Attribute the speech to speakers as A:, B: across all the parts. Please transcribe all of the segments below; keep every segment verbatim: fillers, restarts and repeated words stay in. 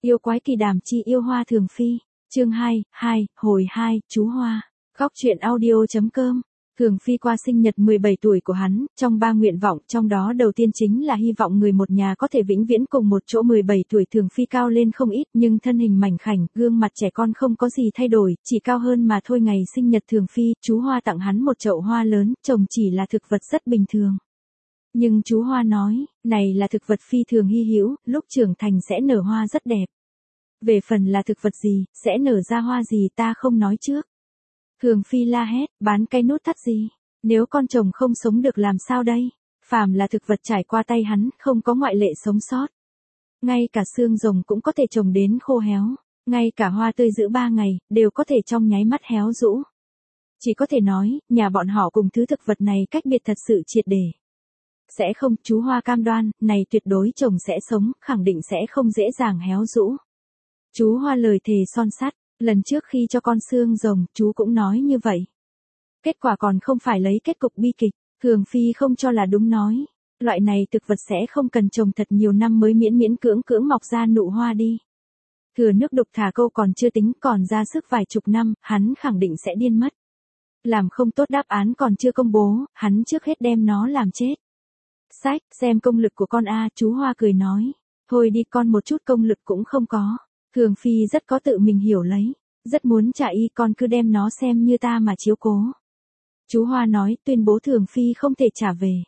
A: Yêu quái kỳ đàm chi yêu hoa thường phi. Chương hai, hai, hồi hai, chú Hoa. Góc truyện audio chấm com. Thường Phi qua sinh nhật mười bảy tuổi của hắn, trong ba nguyện vọng, trong đó đầu tiên chính là hy vọng người một nhà có thể vĩnh viễn cùng một chỗ. Mười bảy tuổi Thường Phi cao lên không ít, nhưng thân hình mảnh khảnh, gương mặt trẻ con không có gì thay đổi, chỉ cao hơn mà thôi. Ngày sinh nhật Thường Phi, chú Hoa tặng hắn một chậu hoa lớn, trồng chỉ là thực vật rất bình thường. Nhưng chú Hoa nói, này là thực vật phi thường hy hữu, lúc trưởng thành sẽ nở hoa rất đẹp. Về phần là thực vật gì, sẽ nở ra hoa gì ta không nói trước. Thường Phi la hét, bán cây nút thắt gì? Nếu con chồng không sống được làm sao đây? Phàm là thực vật trải qua tay hắn, không có ngoại lệ sống sót. Ngay cả xương rồng cũng có thể trồng đến khô héo. Ngay cả hoa tươi giữ ba ngày, đều có thể trong nháy mắt héo rũ. Chỉ có thể nói, nhà bọn họ cùng thứ thực vật này cách biệt thật sự triệt để. Sẽ không, chú Hoa cam đoan, này tuyệt đối chồng sẽ sống, khẳng định sẽ không dễ dàng héo rũ. Chú Hoa lời thề son sắt, lần trước khi cho con xương rồng, chú cũng nói như vậy. Kết quả còn không phải lấy kết cục bi kịch, Thường Phi không cho là đúng nói. Loại này thực vật sẽ không cần trồng thật nhiều năm mới miễn miễn cưỡng cưỡng mọc ra nụ hoa đi. Thừa nước đục thả câu còn chưa tính, còn ra sức vài chục năm, hắn khẳng định sẽ điên mất. Làm không tốt đáp án còn chưa công bố, hắn trước hết đem nó làm chết. Sách, xem công lực của con a, chú Hoa cười nói. Thôi đi, con một chút công lực cũng không có. Thường Phi rất có tự mình hiểu lấy, rất muốn trả y, con cứ đem nó xem như ta mà chiếu cố. Chú Hoa nói, tuyên bố Thường Phi không thể trả về.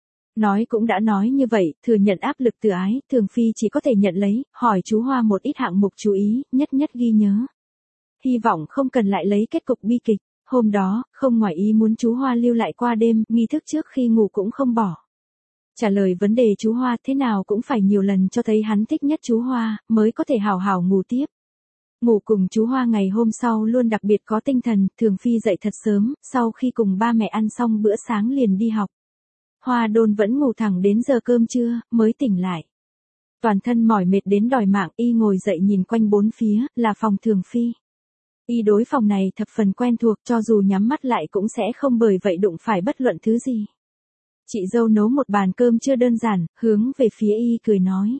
A: Nói cũng đã nói như vậy, thừa nhận áp lực từ ái, Thường Phi chỉ có thể nhận lấy, hỏi chú Hoa một ít hạng mục chú ý, nhất nhất ghi nhớ. Hy vọng không cần lại lấy kết cục bi kịch. Hôm đó, không ngoài ý muốn chú Hoa lưu lại qua đêm, nghi thức trước khi ngủ cũng không bỏ. Trả lời vấn đề chú Hoa thế nào cũng phải nhiều lần cho thấy hắn thích nhất chú Hoa, mới có thể hào hào ngủ tiếp. Ngủ cùng chú Hoa ngày hôm sau luôn đặc biệt có tinh thần, Thường Phi dậy thật sớm, sau khi cùng ba mẹ ăn xong bữa sáng liền đi học. Hoa Đôn vẫn ngủ thẳng đến giờ cơm trưa, mới tỉnh lại. Toàn thân mỏi mệt đến đòi mạng, y ngồi dậy nhìn quanh bốn phía, là phòng Thường Phi. Y đối phòng này thập phần quen thuộc, cho dù nhắm mắt lại cũng sẽ không bởi vậy đụng phải bất luận thứ gì. Chị dâu nấu một bàn cơm chưa đơn giản, hướng về phía y cười nói.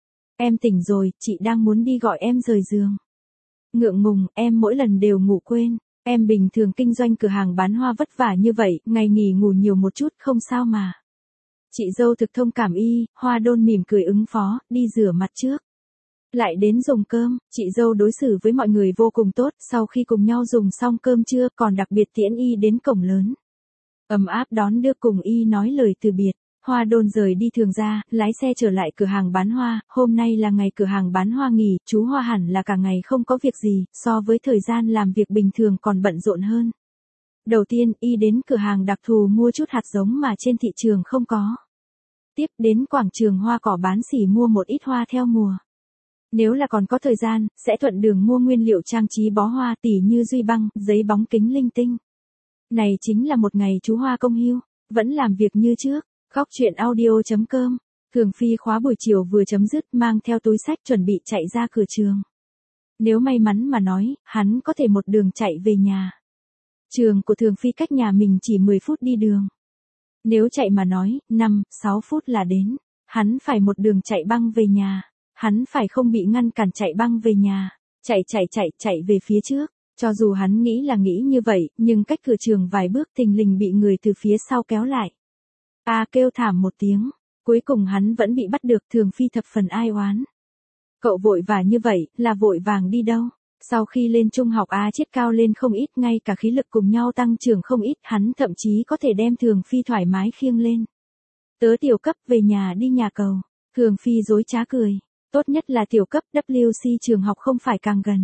A: Em tỉnh rồi, chị đang muốn đi gọi em rời giường. Ngượng ngùng, em mỗi lần đều ngủ quên. Em bình thường kinh doanh cửa hàng bán hoa vất vả như vậy, ngày nghỉ ngủ nhiều một chút không sao mà. Chị dâu thực thông cảm y, Hoa Đôn mỉm cười ứng phó, đi rửa mặt trước. Lại đến dùng cơm, chị dâu đối xử với mọi người vô cùng tốt, sau khi cùng nhau dùng xong cơm trưa còn đặc biệt tiễn y đến cổng lớn. Ấm áp đón đưa cùng y nói lời từ biệt. Hoa Đôn rời đi Thường ra, lái xe trở lại cửa hàng bán hoa, hôm nay là ngày cửa hàng bán hoa nghỉ, chú Hoa hẳn là cả ngày không có việc gì, so với thời gian làm việc bình thường còn bận rộn hơn. Đầu tiên, y đến cửa hàng đặc thù mua chút hạt giống mà trên thị trường không có. Tiếp đến quảng trường hoa cỏ bán xỉ mua một ít hoa theo mùa. Nếu là còn có thời gian, sẽ thuận đường mua nguyên liệu trang trí bó hoa tỉ như duy băng, giấy bóng kính linh tinh. Này chính là một ngày chú Hoa công hưu, vẫn làm việc như trước. Góc truyện audio chấm com. Thường Phi khóa buổi chiều vừa chấm dứt, mang theo túi sách chuẩn bị chạy ra cửa trường. Nếu may mắn mà nói, hắn có thể một đường chạy về nhà. Trường của Thường Phi cách nhà mình chỉ mười phút đi đường. Nếu chạy mà nói, năm, sáu phút là đến. Hắn phải một đường chạy băng về nhà. Hắn phải không bị ngăn cản chạy băng về nhà. Chạy chạy chạy chạy về phía trước. Cho dù hắn nghĩ là nghĩ như vậy, nhưng cách cửa trường vài bước thình lình bị người từ phía sau kéo lại. A à, kêu thảm một tiếng. Cuối cùng hắn vẫn bị bắt được, Thường Phi thập phần ai oán. Cậu vội vã như vậy, là vội vàng đi đâu? Sau khi lên trung học A Chiết cao lên không ít, ngay cả khí lực cùng nhau tăng trưởng không ít, hắn thậm chí có thể đem Thường Phi thoải mái khiêng lên. Tớ tiểu cấp về nhà đi nhà cầu. Thường Phi dối trá cười. Tốt nhất là tiểu cấp W C trường học không phải càng gần.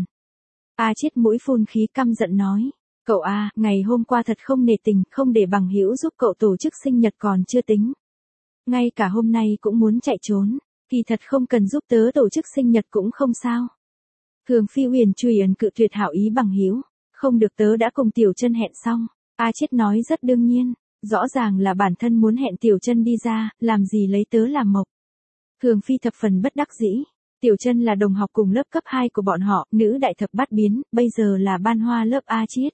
A: A Chiết mũi phun khí căm giận nói. Cậu A, ngày hôm qua thật không nể tình, không để bằng hữu giúp cậu tổ chức sinh nhật còn chưa tính. Ngay cả hôm nay cũng muốn chạy trốn, kỳ thật không cần giúp tớ tổ chức sinh nhật cũng không sao. Thường Phi Huyền truy ẩn cự tuyệt hảo ý bằng hữu, không được, tớ đã cùng Tiểu Chân hẹn xong. A Chiết nói rất đương nhiên, rõ ràng là bản thân muốn hẹn Tiểu Chân đi ra, làm gì lấy tớ làm mộc. Thường Phi thập phần bất đắc dĩ. Tiểu Chân là đồng học cùng lớp cấp hai của bọn họ, nữ đại thập bát biến, bây giờ là ban hoa lớp A Chiết.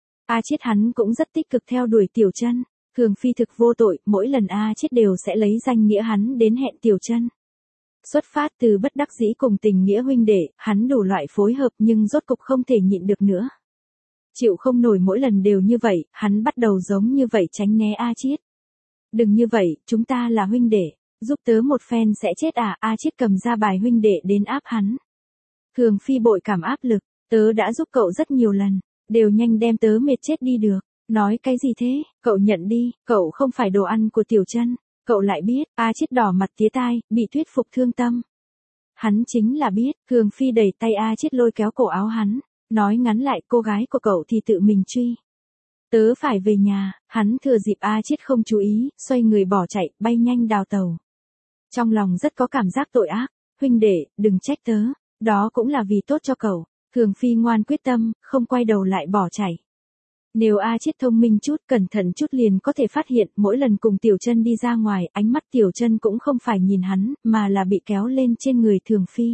A: A Chiết hắn cũng rất tích cực theo đuổi Tiểu Chân. Thường Phi thực vô tội, mỗi lần A Chiết đều sẽ lấy danh nghĩa hắn đến hẹn Tiểu Chân. Xuất phát từ bất đắc dĩ cùng tình nghĩa huynh đệ, hắn đủ loại phối hợp nhưng rốt cục không thể nhịn được nữa. Chịu không nổi mỗi lần đều như vậy, hắn bắt đầu giống như vậy tránh né A Chiết. Đừng như vậy, chúng ta là huynh đệ, giúp tớ một phen sẽ chết à, A Chiết cầm ra bài huynh đệ đến áp hắn. Thường Phi bội cảm áp lực, tớ đã giúp cậu rất nhiều lần, đều nhanh đem tớ mệt chết đi được. Nói cái gì thế, cậu nhận đi, cậu không phải đồ ăn của Tiểu Chân, cậu lại biết, A Chiết đỏ mặt tía tai, bị thuyết phục thương tâm. Hắn chính là biết, Thường Phi đẩy tay A Chiết lôi kéo cổ áo hắn, nói ngắn lại cô gái của cậu thì tự mình truy. Tớ phải về nhà, hắn thừa dịp A Chiết không chú ý, xoay người bỏ chạy, bay nhanh đào tàu. Trong lòng rất có cảm giác tội ác, huynh đệ, đừng trách tớ, đó cũng là vì tốt cho cậu. Thường Phi ngoan quyết tâm, không quay đầu lại bỏ chạy. Nếu A Chiết thông minh chút, cẩn thận chút liền có thể phát hiện, mỗi lần cùng Tiểu Chân đi ra ngoài, ánh mắt Tiểu Chân cũng không phải nhìn hắn, mà là bị kéo lên trên người Thường Phi.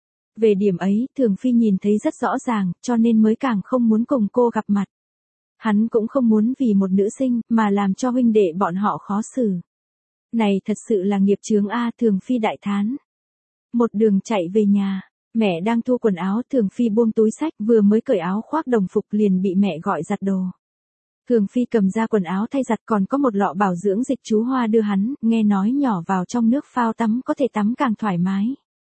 A: Về điểm ấy, Thường Phi nhìn thấy rất rõ ràng, cho nên mới càng không muốn cùng cô gặp mặt. Hắn cũng không muốn vì một nữ sinh, mà làm cho huynh đệ bọn họ khó xử. Này thật sự là nghiệp chướng A, Thường Phi đại thán. Một đường chạy về nhà. Mẹ đang thu quần áo, Thường Phi buông túi xách, vừa mới cởi áo khoác đồng phục liền bị mẹ gọi giặt đồ. Thường Phi cầm ra quần áo thay giặt, còn có một lọ bảo dưỡng dịch chú Hoa đưa hắn, nghe nói nhỏ vào trong nước phao tắm có thể tắm càng thoải mái.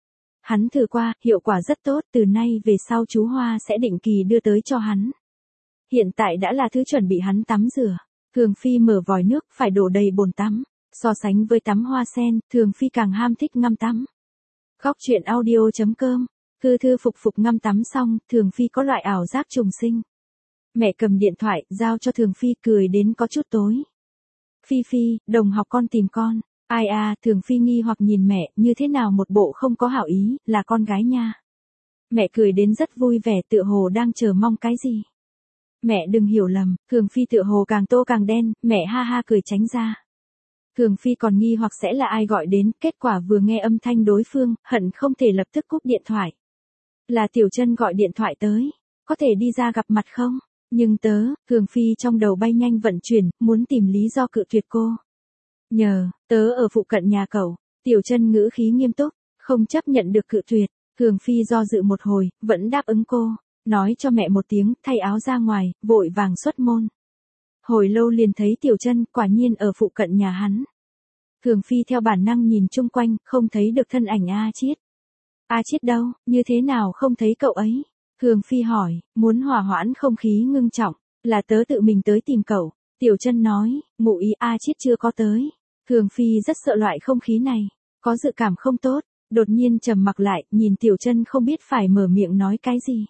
A: Hắn thử qua, hiệu quả rất tốt, từ nay về sau chú Hoa sẽ định kỳ đưa tới cho hắn. Hiện tại đã là thứ chuẩn bị hắn tắm rửa. Thường Phi mở vòi nước, phải đổ đầy bồn tắm. So sánh với tắm hoa sen, Thường Phi càng ham thích ngâm tắm. Khóc chuyện audio chấm com, thư thư phục phục ngâm tắm xong, Thường Phi có loại ảo giác trùng sinh. Mẹ cầm điện thoại, giao cho Thường Phi, cười đến có chút tối. Phi Phi, đồng học con tìm con. Ai à, Thường Phi nghi hoặc nhìn mẹ, như thế nào một bộ không có hảo ý, là con gái nha. Mẹ cười đến rất vui vẻ, tựa hồ đang chờ mong cái gì. Mẹ đừng hiểu lầm, Thường Phi tựa hồ càng tô càng đen, mẹ ha ha cười tránh ra. Thường Phi còn nghi hoặc sẽ là ai gọi đến, kết quả vừa nghe âm thanh đối phương, hận không thể lập tức cúp điện thoại. Là Tiểu Chân gọi điện thoại tới, có thể đi ra gặp mặt không? Nhưng tớ, Thường Phi trong đầu bay nhanh vận chuyển, muốn tìm lý do cự tuyệt cô. Nhờ, tớ ở phụ cận nhà cậu, Tiểu Chân ngữ khí nghiêm túc, không chấp nhận được cự tuyệt. Thường Phi do dự một hồi, vẫn đáp ứng cô, nói cho mẹ một tiếng, thay áo ra ngoài, vội vàng xuất môn. Hồi lâu liền thấy Tiểu Chân, quả nhiên ở phụ cận nhà hắn. Thường Phi theo bản năng nhìn chung quanh, không thấy được thân ảnh A Chiết. A Chiết đâu, như thế nào không thấy cậu ấy? Thường Phi hỏi, muốn hòa hoãn không khí ngưng trọng, là tớ tự mình tới tìm cậu. Tiểu Chân nói, ngụ ý A Chiết chưa có tới. Thường Phi rất sợ loại không khí này, có dự cảm không tốt, đột nhiên trầm mặc lại, nhìn Tiểu Chân không biết phải mở miệng nói cái gì.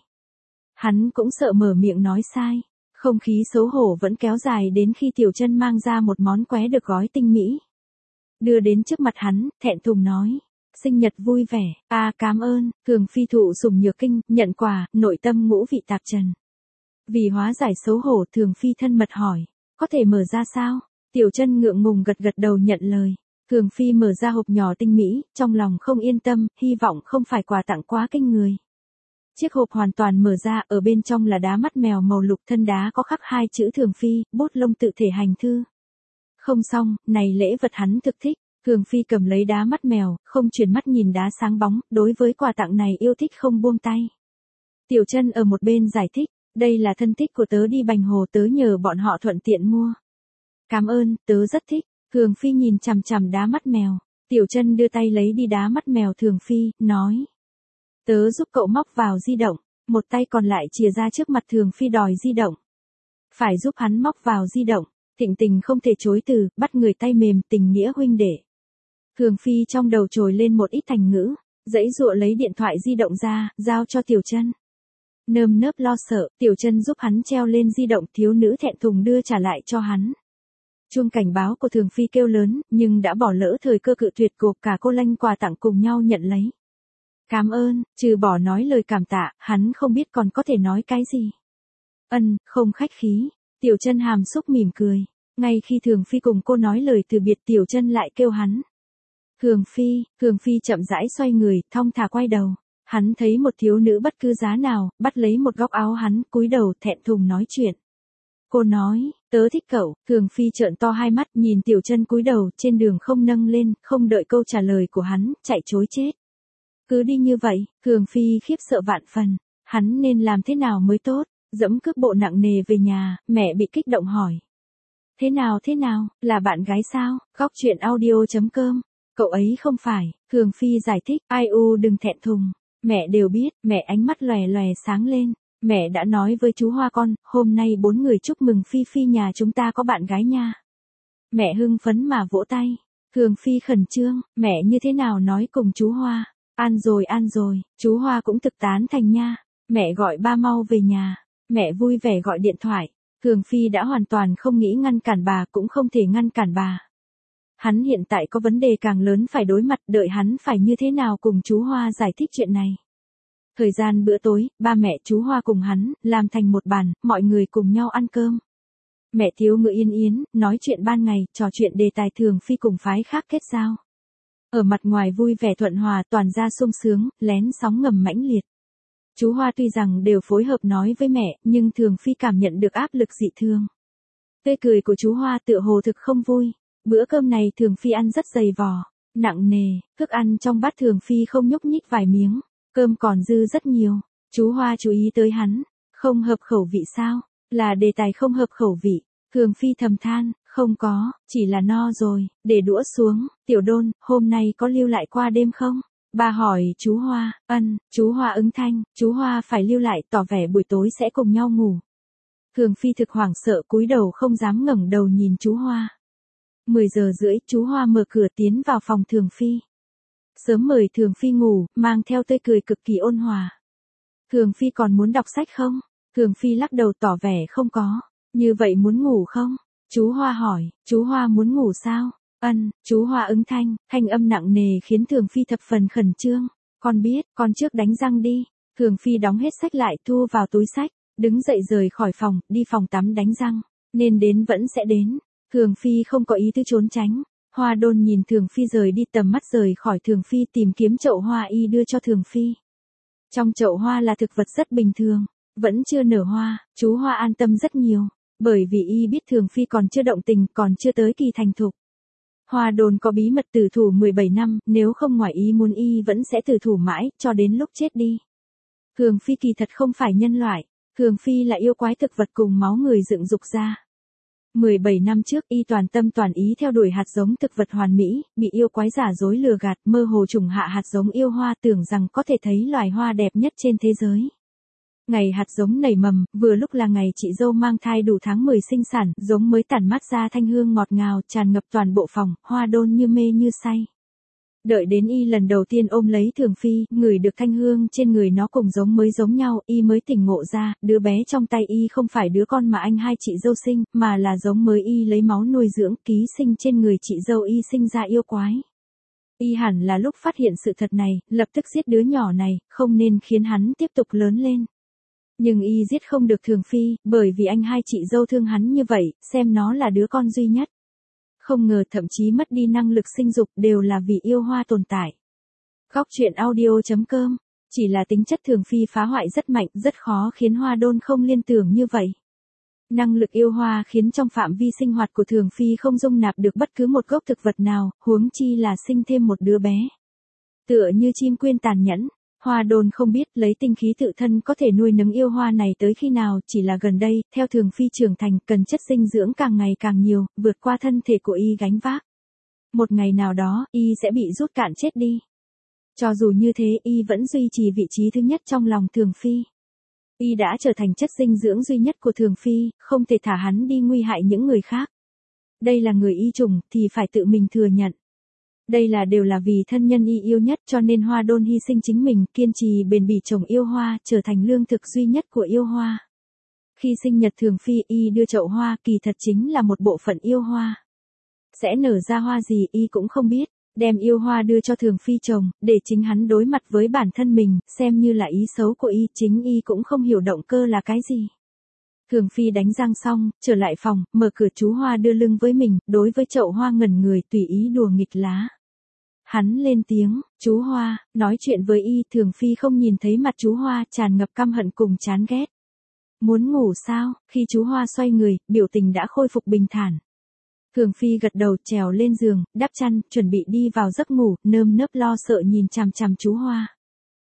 A: Hắn cũng sợ mở miệng nói sai. Không khí xấu hổ vẫn kéo dài đến khi Tiểu Chân mang ra một món qué được gói tinh mỹ. Đưa đến trước mặt hắn, thẹn thùng nói. Sinh nhật vui vẻ, a à, cảm ơn. Thường Phi thụ sủng nhược kinh, nhận quà, nội tâm ngũ vị tạp trần. Vì hóa giải xấu hổ, Thường Phi thân mật hỏi. Có thể mở ra sao? Tiểu Chân ngượng ngùng gật gật đầu nhận lời. Thường Phi mở ra hộp nhỏ tinh mỹ, trong lòng không yên tâm, hy vọng không phải quà tặng quá kinh người. Chiếc hộp hoàn toàn mở ra, ở bên trong là đá mắt mèo màu lục, thân đá có khắc hai chữ Thường Phi, bút lông tự thể hành thư. Không xong, này lễ vật hắn thực thích. Thường Phi cầm lấy đá mắt mèo, không chuyển mắt nhìn đá sáng bóng, đối với quà tặng này yêu thích không buông tay. Tiểu Chân ở một bên giải thích, đây là thân thích của tớ đi Bành Hồ, tớ nhờ bọn họ thuận tiện mua. Cảm ơn, tớ rất thích. Thường Phi nhìn chằm chằm đá mắt mèo. Tiểu Chân đưa tay lấy đi đá mắt mèo Thường Phi, nói. Tớ giúp cậu móc vào di động, một tay còn lại chìa ra trước mặt Thường Phi đòi di động. Phải giúp hắn móc vào di động, Thịnh Tình không thể chối từ, bắt người tay mềm, tình nghĩa huynh đệ. Thường Phi trong đầu trồi lên một ít thành ngữ, dãy dụa lấy điện thoại di động ra, giao cho Tiểu Chân. Nơm nớp lo sợ, Tiểu Chân giúp hắn treo lên di động, thiếu nữ thẹn thùng đưa trả lại cho hắn. Chuông cảnh báo của Thường Phi kêu lớn, nhưng đã bỏ lỡ thời cơ cự tuyệt, gộp cả cô lanh quà tặng cùng nhau nhận lấy. Cảm ơn, trừ bỏ nói lời cảm tạ, hắn không biết còn có thể nói cái gì. Ân, không khách khí. Tiểu Chân hàm xúc mỉm cười. Ngay khi Thường Phi cùng cô nói lời từ biệt, Tiểu Chân lại kêu hắn. Thường Phi, Thường Phi chậm rãi xoay người, thong thả quay đầu. Hắn thấy một thiếu nữ bất cứ giá nào, bắt lấy một góc áo hắn, cúi đầu thẹn thùng nói chuyện. Cô nói, tớ thích cậu. Thường Phi trợn to hai mắt nhìn Tiểu Chân cúi đầu, trên đường không nâng lên, không đợi câu trả lời của hắn, chạy trối chết. Cứ đi như vậy, Thường Phi khiếp sợ vạn phần, hắn nên làm thế nào mới tốt, dẫm cước bộ nặng nề về nhà, mẹ bị kích động hỏi. Thế nào thế nào, là bạn gái sao, góc chuyện audio.com, cậu ấy không phải, Thường Phi giải thích, ai u đừng thẹn thùng, mẹ đều biết, mẹ ánh mắt lòe lòe sáng lên, mẹ đã nói với chú Hoa con, hôm nay bốn người chúc mừng Phi Phi nhà chúng ta có bạn gái nha. Mẹ hưng phấn mà vỗ tay, Thường Phi khẩn trương, mẹ như thế nào nói cùng chú Hoa, an rồi an rồi, chú Hoa cũng thực tán thành nha, mẹ gọi ba mau về nhà, mẹ vui vẻ gọi điện thoại. Thường Phi đã hoàn toàn không nghĩ ngăn cản bà cũng không thể ngăn cản bà. Hắn hiện tại có vấn đề càng lớn phải đối mặt, đợi hắn phải như thế nào cùng chú Hoa giải thích chuyện này. Thời gian bữa tối, ba mẹ chú Hoa cùng hắn, làm thành một bàn, mọi người cùng nhau ăn cơm. Mẹ thiếu ngự yên yến, nói chuyện ban ngày, trò chuyện đề tài Thường Phi cùng phái khác kết giao. Ở mặt ngoài vui vẻ thuận hòa toàn ra sung sướng, lén sóng ngầm mãnh liệt. Chú Hoa tuy rằng đều phối hợp nói với mẹ, nhưng Thường Phi cảm nhận được áp lực dị thường. Tươi cười của chú Hoa tựa hồ thực không vui. Bữa cơm này Thường Phi ăn rất dày vò, nặng nề, thức ăn trong bát Thường Phi không nhúc nhích vài miếng, cơm còn dư rất nhiều. Chú Hoa chú ý tới hắn, không hợp khẩu vị sao, là đề tài không hợp khẩu vị. Thường Phi thầm than, không có, chỉ là no rồi, để đũa xuống, Tiểu Đôn, hôm nay có lưu lại qua đêm không? Bà hỏi chú Hoa, ân, chú Hoa ứng thanh, chú Hoa phải lưu lại tỏ vẻ buổi tối sẽ cùng nhau ngủ. Thường Phi thực hoảng sợ cúi đầu không dám ngẩng đầu nhìn chú Hoa. mười giờ rưỡi chú Hoa mở cửa tiến vào phòng Thường Phi. Sớm mời Thường Phi ngủ, mang theo tươi cười cực kỳ ôn hòa. Thường Phi còn muốn đọc sách không? Thường Phi lắc đầu tỏ vẻ không có. Như vậy muốn ngủ không? Chú Hoa hỏi, chú Hoa muốn ngủ sao? Ân, chú Hoa ứng thanh, thanh âm nặng nề khiến Thường Phi thập phần khẩn trương. Con biết, con trước đánh răng đi. Thường Phi đóng hết sách lại thu vào túi sách, đứng dậy rời khỏi phòng, đi phòng tắm đánh răng. Nên đến vẫn sẽ đến. Thường Phi không có ý tư trốn tránh. Hoa Đôn nhìn Thường Phi rời đi tầm mắt rời khỏi Thường Phi tìm kiếm chậu hoa y đưa cho Thường Phi. Trong chậu hoa là thực vật rất bình thường, vẫn chưa nở hoa, chú Hoa an tâm rất nhiều, bởi vì y biết Thường Phi còn chưa động tình, còn chưa tới kỳ thành thục. Hoa Đôn có bí mật tử thủ mười bảy năm, nếu không ngoài ý muốn y vẫn sẽ tử thủ mãi, cho đến lúc chết đi. Thường Phi kỳ thật không phải nhân loại, Thường Phi là yêu quái thực vật cùng máu người dựng dục ra. mười bảy năm trước y toàn tâm toàn ý theo đuổi hạt giống thực vật hoàn mỹ, bị yêu quái giả dối lừa gạt, mơ hồ trùng hạ hạt giống yêu hoa tưởng rằng có thể thấy loài hoa đẹp nhất trên thế giới. Ngày hạt giống nảy mầm, vừa lúc là ngày chị dâu mang thai đủ tháng mười sinh sản, giống mới tản mát ra thanh hương ngọt ngào tràn ngập toàn bộ phòng, Hoa Đôn như mê như say. Đợi đến y lần đầu tiên ôm lấy Thường Phi, ngửi được thanh hương trên người nó cùng giống mới giống nhau, y mới tỉnh ngộ ra, đứa bé trong tay y không phải đứa con mà anh hai chị dâu sinh, mà là giống mới y lấy máu nuôi dưỡng, ký sinh trên người chị dâu y sinh ra yêu quái. Y hẳn là lúc phát hiện sự thật này, lập tức giết đứa nhỏ này, không nên khiến hắn tiếp tục lớn lên. Nhưng y giết không được Thường Phi, bởi vì anh hai chị dâu thương hắn như vậy, xem nó là đứa con duy nhất. Không ngờ thậm chí mất đi năng lực sinh dục đều là vì yêu hoa tồn tại. Góc chuyện audio.com, chỉ là tính chất Thường Phi phá hoại rất mạnh, rất khó khiến Hoa Đôn không liên tưởng như vậy. Năng lực yêu hoa khiến trong phạm vi sinh hoạt của Thường Phi không dung nạp được bất cứ một gốc thực vật nào, huống chi là sinh thêm một đứa bé. Tựa như chim quyên tàn nhẫn. Hoa Đôn không biết lấy tinh khí tự thân có thể nuôi nấng yêu hoa này tới khi nào, chỉ là gần đây, theo Thường Phi trưởng thành, cần chất dinh dưỡng càng ngày càng nhiều, vượt qua thân thể của y gánh vác. Một ngày nào đó, y sẽ bị rút cạn chết đi. Cho dù như thế, y vẫn duy trì vị trí thứ nhất trong lòng Thường Phi. Y đã trở thành chất dinh dưỡng duy nhất của Thường Phi, không thể thả hắn đi nguy hại những người khác. Đây là người y trùng, thì phải tự mình thừa nhận. Đây là đều là vì thân nhân y yêu nhất cho nên Hoa Đôn hy sinh chính mình, kiên trì bền bỉ trồng yêu hoa, trở thành lương thực duy nhất của yêu hoa. Khi sinh nhật Thường Phi y đưa chậu hoa kỳ thật chính là một bộ phận yêu hoa. Sẽ nở ra hoa gì y cũng không biết, đem yêu hoa đưa cho Thường Phi trồng, để chính hắn đối mặt với bản thân mình, xem như là ý xấu của y, chính y cũng không hiểu động cơ là cái gì. Thường Phi đánh răng xong, trở lại phòng, mở cửa chú Hoa đưa lưng với mình, đối với chậu hoa ngẩn người tùy ý đùa nghịch lá. Hắn lên tiếng, chú Hoa, nói chuyện với y, Thường Phi không nhìn thấy mặt chú Hoa tràn ngập căm hận cùng chán ghét. Muốn ngủ sao? Khi chú Hoa xoay người, biểu tình đã khôi phục bình thản. Thường Phi gật đầu trèo lên giường, đắp chăn, chuẩn bị đi vào giấc ngủ, nơm nớp lo sợ nhìn chằm chằm chú Hoa.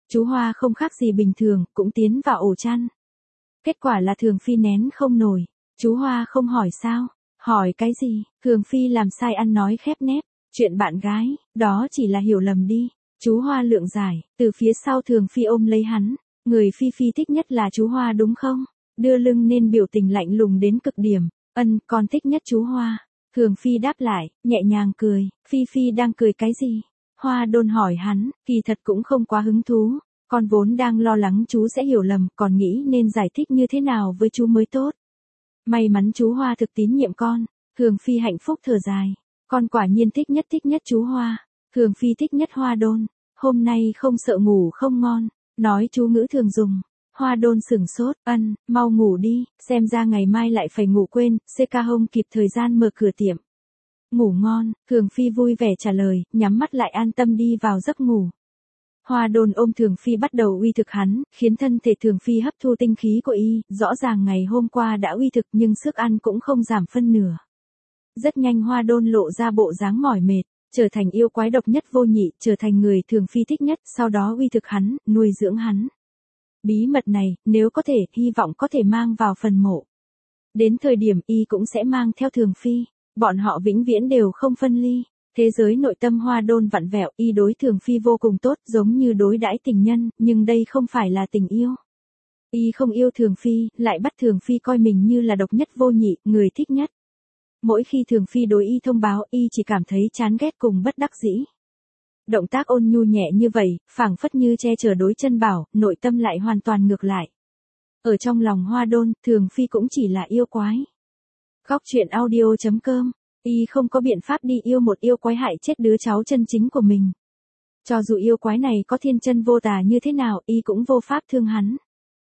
A: Chú Hoa không khác gì bình thường, cũng tiến vào ổ chăn. Kết quả là Thường Phi nén không nổi. Chú Hoa không hỏi sao? Hỏi cái gì? Thường Phi làm sai ăn nói khép nép. Chuyện bạn gái, đó chỉ là hiểu lầm đi. Chú Hoa lượng giải, từ phía sau Thường Phi ôm lấy hắn. Người Phi Phi thích nhất là chú Hoa đúng không? Đưa lưng nên biểu tình lạnh lùng đến cực điểm. Ân, con thích nhất chú Hoa. Thường Phi đáp lại, nhẹ nhàng cười. Phi Phi đang cười cái gì? Hoa Đôn hỏi hắn, kỳ thật cũng không quá hứng thú. Con vốn đang lo lắng chú sẽ hiểu lầm, còn nghĩ nên giải thích như thế nào với chú mới tốt. May mắn chú Hoa thực tín nhiệm con. Thường Phi hạnh phúc thở dài. Con quả nhiên thích nhất thích nhất chú Hoa. Thường Phi thích nhất Hoa Đôn. Hôm nay không sợ ngủ không ngon. Nói chú ngữ thường dùng. Hoa Đôn sửng sốt, ân, mau ngủ đi, xem ra ngày mai lại phải ngủ quên, xê ca không kịp thời gian mở cửa tiệm. Ngủ ngon, Thường Phi vui vẻ trả lời, nhắm mắt lại an tâm đi vào giấc ngủ. Hoa Đôn ôm Thường Phi bắt đầu uy thực hắn, khiến thân thể Thường Phi hấp thu tinh khí của y, rõ ràng ngày hôm qua đã uy thực nhưng sức ăn cũng không giảm phân nửa. Rất nhanh Hoa Đôn lộ ra bộ dáng mỏi mệt, trở thành yêu quái độc nhất vô nhị, trở thành người Thường Phi thích nhất, sau đó uy thực hắn, nuôi dưỡng hắn. Bí mật này, nếu có thể, hy vọng có thể mang vào phần mộ. Đến thời điểm y cũng sẽ mang theo Thường Phi, bọn họ vĩnh viễn đều không phân ly. Thế giới nội tâm Hoa Đôn vặn vẹo, y đối Thường Phi vô cùng tốt, giống như đối đãi tình nhân, nhưng đây không phải là tình yêu. Y không yêu Thường Phi, lại bắt Thường Phi coi mình như là độc nhất vô nhị, người thích nhất. Mỗi khi Thường Phi đối y thông báo, y chỉ cảm thấy chán ghét cùng bất đắc dĩ. Động tác ôn nhu nhẹ như vậy, phảng phất như che chở đối chân bảo, nội tâm lại hoàn toàn ngược lại. Ở trong lòng Hoa Đôn, Thường Phi cũng chỉ là yêu quái. Góc truyện audio chấm com, y không có biện pháp đi yêu một yêu quái hại chết đứa cháu chân chính của mình. Cho dù yêu quái này có thiên chân vô tà như thế nào, y cũng vô pháp thương hắn.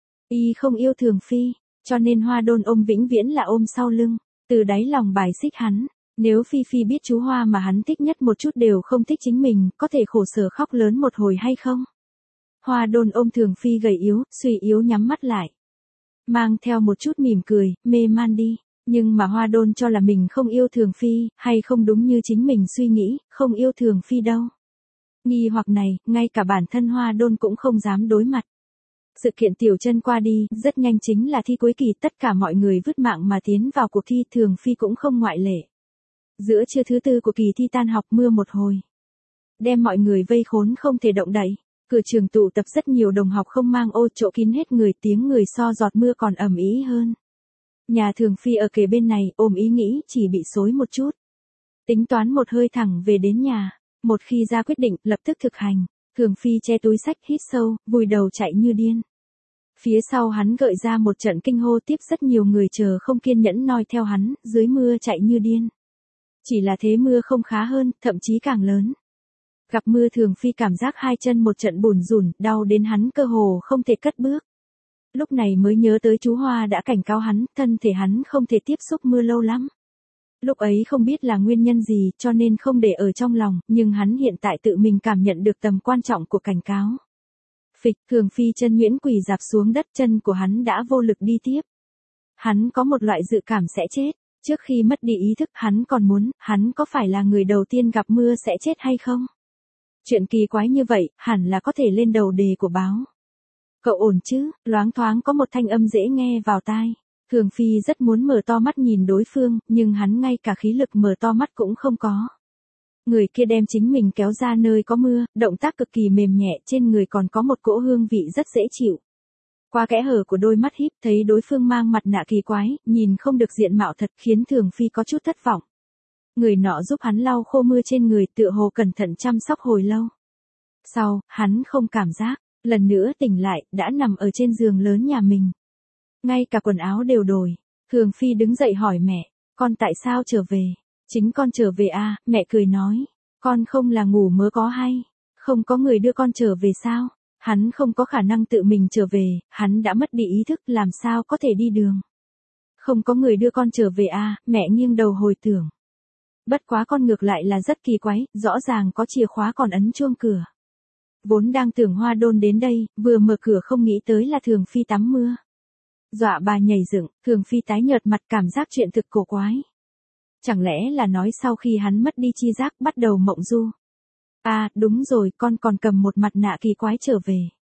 A: Y không yêu Thường Phi, cho nên Hoa Đôn ôm vĩnh viễn là ôm sau lưng, từ đáy lòng bài xích hắn. Nếu Phi Phi biết chú Hoa mà hắn thích nhất một chút đều không thích chính mình, có thể khổ sở khóc lớn một hồi hay không? Hoa Đôn ôm Thường Phi gầy yếu, suy yếu nhắm mắt lại. Mang theo một chút mỉm cười, mê man đi. Nhưng mà Hoa Đôn cho là mình không yêu Thường Phi, hay không đúng như chính mình suy nghĩ, không yêu Thường Phi đâu. Nghi hoặc này, ngay cả bản thân Hoa Đôn cũng không dám đối mặt. Sự kiện Tiểu Chân qua đi, rất nhanh chính là thi cuối kỳ, tất cả mọi người vứt mạng mà tiến vào cuộc thi, Thường Phi cũng không ngoại lệ. Giữa trưa thứ tư của kỳ thi tan học, mưa một hồi, đem mọi người vây khốn không thể động đậy. Cửa trường tụ tập rất nhiều đồng học không mang ô, chỗ kín hết người, tiếng người so giọt mưa còn ầm ĩ hơn. Nhà Thường Phi ở kề bên này, ôm ý nghĩ chỉ bị xối một chút. Tính toán một hơi thẳng về đến nhà, một khi ra quyết định, lập tức thực hành. Thường Phi che túi sách, hít sâu, vùi đầu chạy như điên. Phía sau hắn gợi ra một trận kinh hô, tiếp rất nhiều người chờ không kiên nhẫn noi theo hắn, dưới mưa chạy như điên. Chỉ là thế mưa không khá hơn, thậm chí càng lớn. Gặp mưa Thường Phi cảm giác hai chân một trận bùn rùn, đau đến hắn cơ hồ không thể cất bước. Lúc này mới nhớ tới chú Hoa đã cảnh cáo hắn, thân thể hắn không thể tiếp xúc mưa lâu lắm. Lúc ấy không biết là nguyên nhân gì, cho nên không để ở trong lòng, nhưng hắn hiện tại tự mình cảm nhận được tầm quan trọng của cảnh cáo. Phịch, Thường Phi chân nhuyễn quỳ dạp xuống đất, chân của hắn đã vô lực đi tiếp. Hắn có một loại dự cảm sẽ chết. Trước khi mất đi ý thức, hắn còn muốn, hắn có phải là người đầu tiên gặp mưa sẽ chết hay không? Chuyện kỳ quái như vậy, hẳn là có thể lên đầu đề của báo. Cậu ổn chứ? Loáng thoáng có một thanh âm dễ nghe vào tai. Thường Phi rất muốn mở to mắt nhìn đối phương, nhưng hắn ngay cả khí lực mở to mắt cũng không có. Người kia đem chính mình kéo ra nơi có mưa, động tác cực kỳ mềm nhẹ, trên người còn có một cỗ hương vị rất dễ chịu. Qua kẽ hở của đôi mắt híp, thấy đối phương mang mặt nạ kỳ quái, nhìn không được diện mạo thật, khiến Thường Phi có chút thất vọng. Người nọ giúp hắn lau khô mưa trên người, tựa hồ cẩn thận chăm sóc hồi lâu. Sau, hắn không cảm giác, lần nữa tỉnh lại, đã nằm ở trên giường lớn nhà mình. Ngay cả quần áo đều đổi. Thường Phi đứng dậy hỏi mẹ, con tại sao trở về? Chính con trở về à, mẹ cười nói. Con không là ngủ mơ có hay? Không có người đưa con trở về sao? Hắn không có khả năng tự mình trở về, hắn đã mất đi ý thức, làm sao có thể đi đường. Không có người đưa con trở về à, mẹ nghiêng đầu hồi tưởng. Bất quá con ngược lại là rất kỳ quái, rõ ràng có chìa khóa còn ấn chuông cửa. Vốn đang tưởng Hoa Đôn đến đây, vừa mở cửa không nghĩ tới là Thường Phi tắm mưa. Dọa bà nhảy dựng, Thường Phi tái nhợt mặt, cảm giác chuyện thực cổ quái. Chẳng lẽ là nói sau khi hắn mất đi chi giác bắt đầu mộng du. À, đúng rồi, con còn cầm một mặt nạ kỳ quái trở về.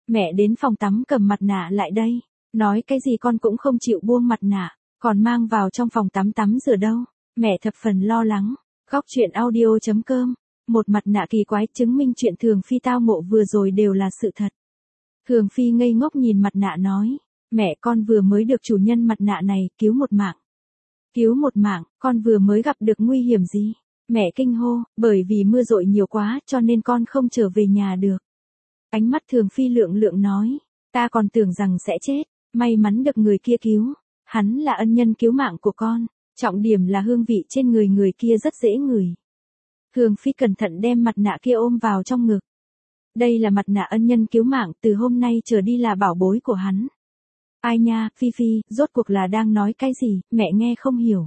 A: Mẹ đến phòng tắm cầm mặt nạ lại đây. Nói cái gì con cũng không chịu buông mặt nạ, còn mang vào trong phòng tắm tắm rửa đâu. Mẹ thập phần lo lắng. Góc chuyện audio chấm com. Một mặt nạ kỳ quái chứng minh chuyện Thường Phi tao ngộ vừa rồi đều là sự thật. Thường Phi ngây ngốc nhìn mặt nạ nói. Mẹ, con vừa mới được chủ nhân mặt nạ này cứu một mạng. Cứu một mạng, con vừa mới gặp được nguy hiểm gì? Mẹ kinh hô, bởi vì mưa dội nhiều quá cho nên con không trở về nhà được. Ánh mắt Thường Phi lượng lượng nói. Ta còn tưởng rằng sẽ chết, may mắn được người kia cứu. Hắn là ân nhân cứu mạng của con, trọng điểm là hương vị trên người người kia rất dễ ngửi. Thường Phi cẩn thận đem mặt nạ kia ôm vào trong ngực. Đây là mặt nạ ân nhân cứu mạng, từ hôm nay trở đi là bảo bối của hắn. Ai nha, Phi Phi, rốt cuộc là đang nói cái gì, mẹ nghe không hiểu.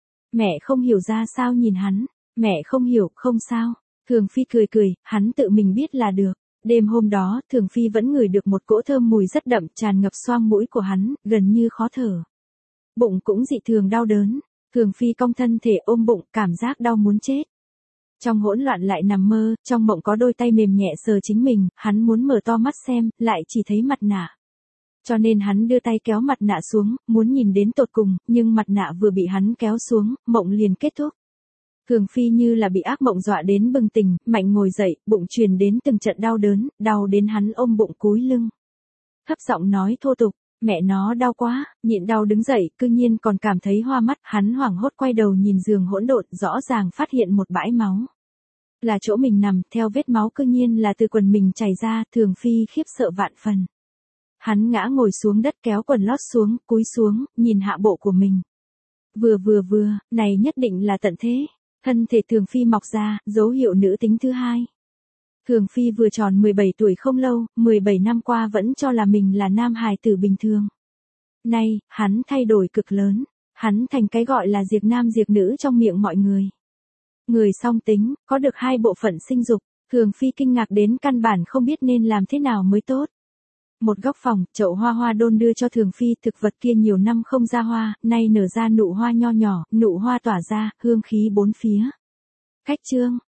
A: Mẹ không hiểu ra sao nhìn hắn, mẹ không hiểu, không sao. Thường Phi cười cười, hắn tự mình biết là được. Đêm hôm đó, Thường Phi vẫn ngửi được một cỗ thơm mùi rất đậm tràn ngập xoang mũi của hắn, gần như khó thở. Bụng cũng dị thường đau đớn. Thường Phi cong thân thể ôm bụng, cảm giác đau muốn chết. Trong hỗn loạn lại nằm mơ, trong mộng có đôi tay mềm nhẹ sờ chính mình, hắn muốn mở to mắt xem, lại chỉ thấy mặt nạ. Cho nên hắn đưa tay kéo mặt nạ xuống, muốn nhìn đến tột cùng, nhưng mặt nạ vừa bị hắn kéo xuống, mộng liền kết thúc. Thường Phi như là bị ác mộng dọa đến bừng tỉnh, mạnh ngồi dậy, bụng truyền đến từng trận đau đớn, đau đến hắn ôm bụng cúi lưng. Thấp giọng nói thô tục, mẹ nó đau quá, nhịn đau đứng dậy, cư nhiên còn cảm thấy hoa mắt, hắn hoảng hốt quay đầu nhìn giường hỗn độn, rõ ràng phát hiện một bãi máu. Là chỗ mình nằm, theo vết máu cư nhiên là từ quần mình chảy ra, Thường Phi khiếp sợ vạn phần. Hắn ngã ngồi xuống đất kéo quần lót xuống, cúi xuống, nhìn hạ bộ của mình. Vừa vừa vừa, này nhất định là tận thế. Thân thể Thường Phi mọc ra, dấu hiệu nữ tính thứ hai. Thường Phi vừa tròn mười bảy tuổi không lâu, mười bảy năm qua vẫn cho là mình là nam hài tử bình thường. Nay, hắn thay đổi cực lớn. Hắn thành cái gọi là diệt nam diệt nữ trong miệng mọi người. Người song tính, có được hai bộ phận sinh dục. Thường Phi kinh ngạc đến căn bản không biết nên làm thế nào mới tốt. Một góc phòng, chậu hoa hoa đôn đưa cho Thường Phi, thực vật kia nhiều năm không ra hoa, nay nở ra nụ hoa nho nhỏ, nụ hoa tỏa ra, hương khí bốn phía. Khách chương.